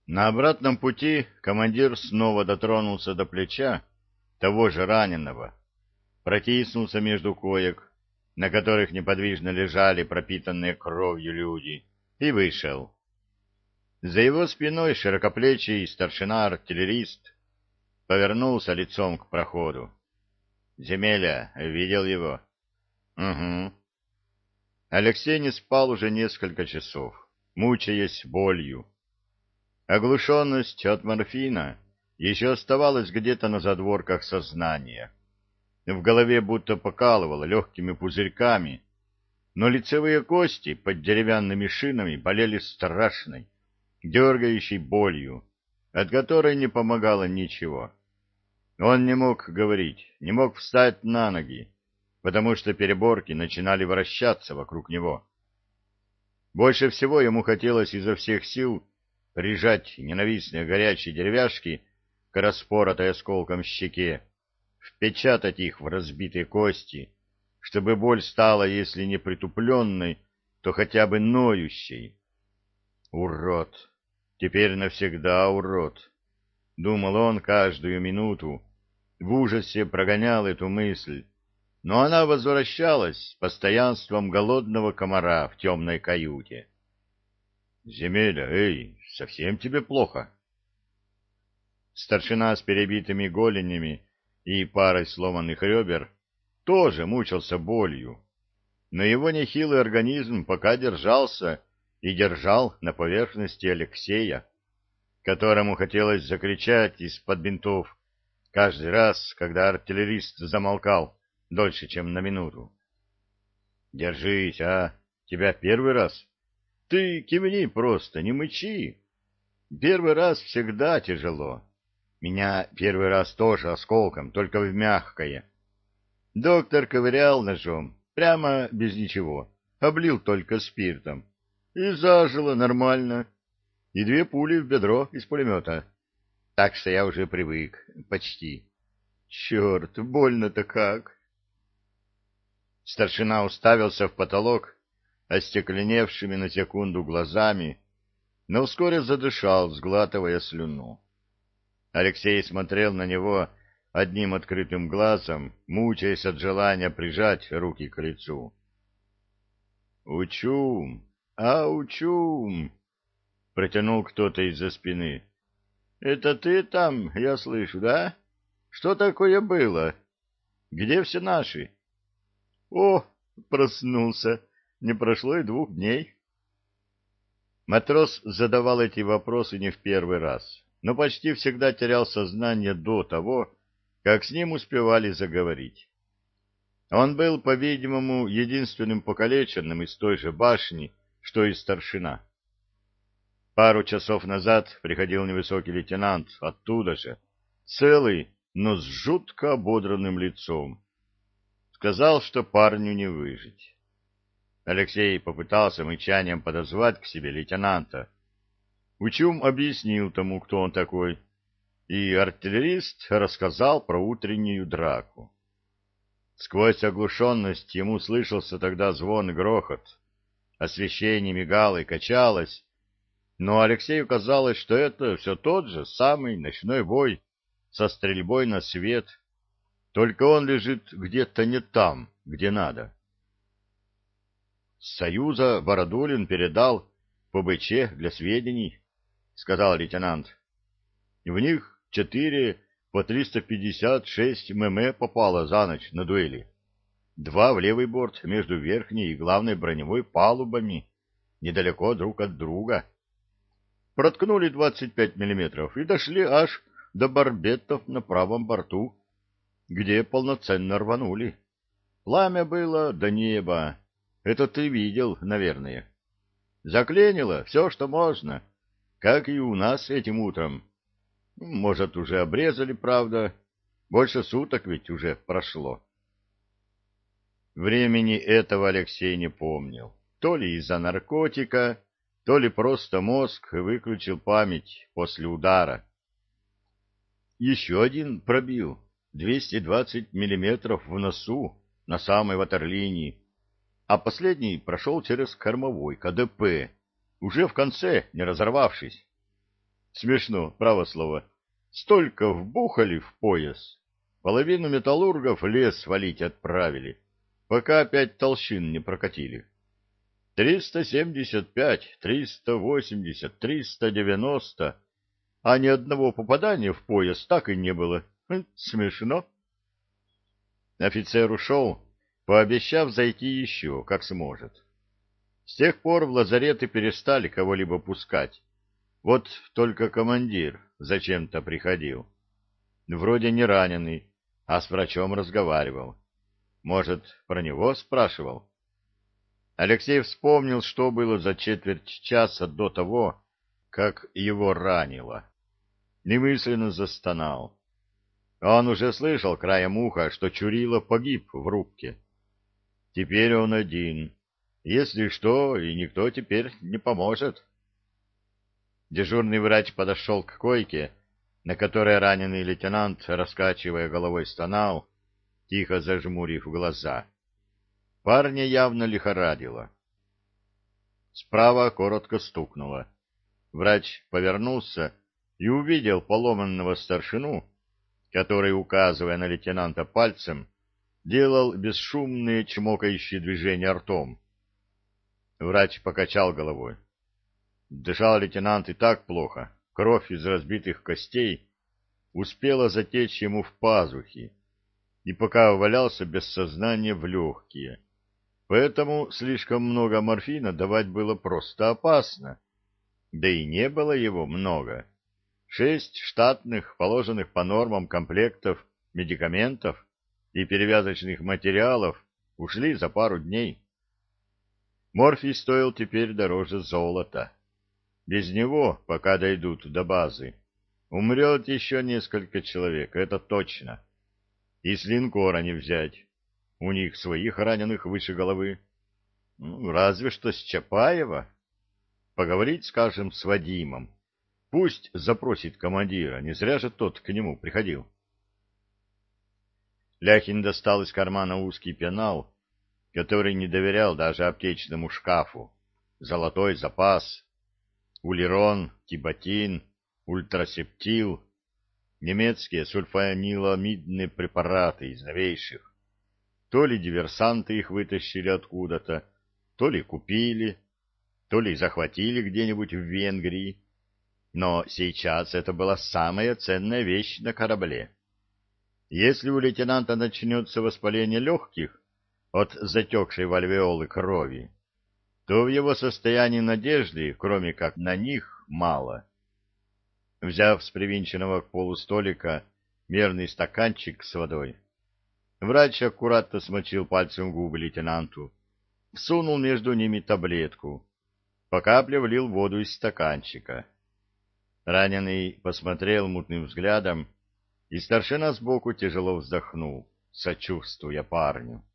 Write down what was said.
На обратном пути командир снова дотронулся до плеча того же раненого, протиснулся между коек, на которых неподвижно лежали пропитанные кровью люди, и вышел. За его спиной широкоплечий старшина-артиллерист повернулся лицом к проходу. «Земеля, видел его?» «Угу». Алексей не спал уже несколько часов, мучаясь болью. Оглушенность от морфина еще оставалась где-то на задворках сознания. В голове будто покалывало легкими пузырьками, но лицевые кости под деревянными шинами болели страшной, дергающей болью, от которой не помогало ничего. Он не мог говорить, не мог встать на ноги, потому что переборки начинали вращаться вокруг него. Больше всего ему хотелось изо всех сил прижать ненавистные горячие деревяшки к распоротой осколком щеке, впечатать их в разбитые кости, чтобы боль стала, если не притупленной, то хотя бы ноющей. «Урод! Теперь навсегда урод!» — думал он каждую минуту, в ужасе прогонял эту мысль, но она возвращалась с постоянством голодного комара в темной каюте. «Земеля, эй, совсем тебе плохо?» Старшина с перебитыми голенями и парой сломанных ребер тоже мучился болью, но его нехилый организм пока держался и держал на поверхности Алексея, которому хотелось закричать из-под бинтов каждый раз, когда артиллерист замолкал дольше, чем на минуту. «Держись, а? Тебя первый раз? Ты кивни просто, не мычи. Первый раз всегда тяжело. Меня первый раз тоже осколком, только в мягкое. Доктор ковырял ножом, прямо без ничего, облил только спиртом. И зажило нормально. И 2 пули в бедро из пулемета. Так что я уже привык, почти. Черт, больно-то как!» Старшина уставился в потолок остекленевшими на секунду глазами, но вскоре задышал, сглатывая слюну. Алексей смотрел на него одним открытым глазом, мучаясь от желания прижать руки к лицу. «Учум! Учум!» — протянул кто-то из-за спины. «Это ты там, я слышу, да? Что такое было? Где все наши?» «О, проснулся! Не прошло и 2 дней». Матрос задавал эти вопросы не в первый раз, но почти всегда терял сознание до того, как с ним успевали заговорить. Он был, по-видимому, единственным покалеченным из той же башни, что и старшина. Пару часов назад приходил невысокий лейтенант оттуда же, целый, но с жутко ободранным лицом. Сказал, что парню не выжить. Алексей попытался мычанием подозвать к себе лейтенанта. Учум объяснил тому, кто он такой, и артиллерист рассказал про утреннюю драку. Сквозь оглушенность ему слышался тогда звон и грохот. Освещение мигало и качалось, но Алексею казалось, что это все тот же самый ночной бой со стрельбой на свет, только он лежит где-то не там, где надо. «С Союза Бородулин передал ПБЧ для сведений», — сказал лейтенант. «В них 4 по 356 мм попало за ночь на дуэли. 2 в левый борт между верхней и главной броневой палубами, недалеко друг от друга. Проткнули 25 миллиметров и дошли аж до барбетов на правом борту, где полноценно рванули. Пламя было до неба. Это ты видел, наверное. Заклинило все, что можно, как и у нас этим утром. Может, уже обрезали, правда. Больше суток ведь уже прошло». Времени этого Алексей не помнил. То ли из-за наркотика, то ли просто мозг выключил память после удара. Еще один пробил, 220 миллиметров в носу, на самой ватерлинии, а последний прошел через кормовой КДП, уже в конце, не разорвавшись. Смешно, право слово. Столько вбухали в пояс. Половину металлургов лес валить отправили, пока опять толщин не прокатили. 375, 380, 390, а ни одного попадания в пояс так и не было. Смешно. Офицер ушел, пообещав зайти еще, как сможет. С тех пор в лазареты перестали кого-либо пускать. Вот только командир зачем-то приходил. Вроде не раненый, а с врачом разговаривал. Может, про него спрашивал? Алексей вспомнил, что было за четверть часа до того, как его ранило. Немысленно застонал. Он уже слышал краем уха, что Чурило погиб в рубке. Теперь он один. Если что, и никто теперь не поможет. Дежурный врач подошел к койке, на которой раненый лейтенант, раскачивая головой, стонал, тихо зажмурив глаза. Парня явно лихорадило. Справа коротко стукнуло. Врач повернулся и увидел поломанного старшину, который, указывая на лейтенанта пальцем, делал бесшумные чмокающие движения ртом. Врач покачал головой. Дышал лейтенант и так плохо, кровь из разбитых костей успела затечь ему в пазухи, и пока валялся без сознания в легкие. Поэтому слишком много морфина давать было просто опасно. Да и не было его много. 6 штатных, положенных по нормам комплектов медикаментов и перевязочных материалов ушли за пару дней. Морфий стоил теперь дороже золота. Без него, пока дойдут до базы, умрет еще несколько человек, это точно. И с линкора не взять. У них своих раненых выше головы. Разве что с Чапаева. Поговорить, скажем, с Вадимом. Пусть запросит командира, не зря же тот к нему приходил. Ляхин достал из кармана узкий пенал, который не доверял даже аптечному шкафу. Золотой запас. Улирон, тибатин, ультрасептил, немецкие сульфаниламидные препараты из новейших. То ли диверсанты их вытащили откуда-то, то ли купили, то ли захватили где-нибудь в Венгрии. Но сейчас это была самая ценная вещь на корабле. Если у лейтенанта начнется воспаление легких от затекшей в альвеолы крови, то в его состоянии надежды, кроме как на них, мало. Взяв с привинченного к полу столика мерный стаканчик с водой, врач аккуратно смочил пальцем губы лейтенанту, всунул между ними таблетку, по капле влил воду из стаканчика. Раненый посмотрел мутным взглядом, и старшина сбоку тяжело вздохнул, сочувствуя парню.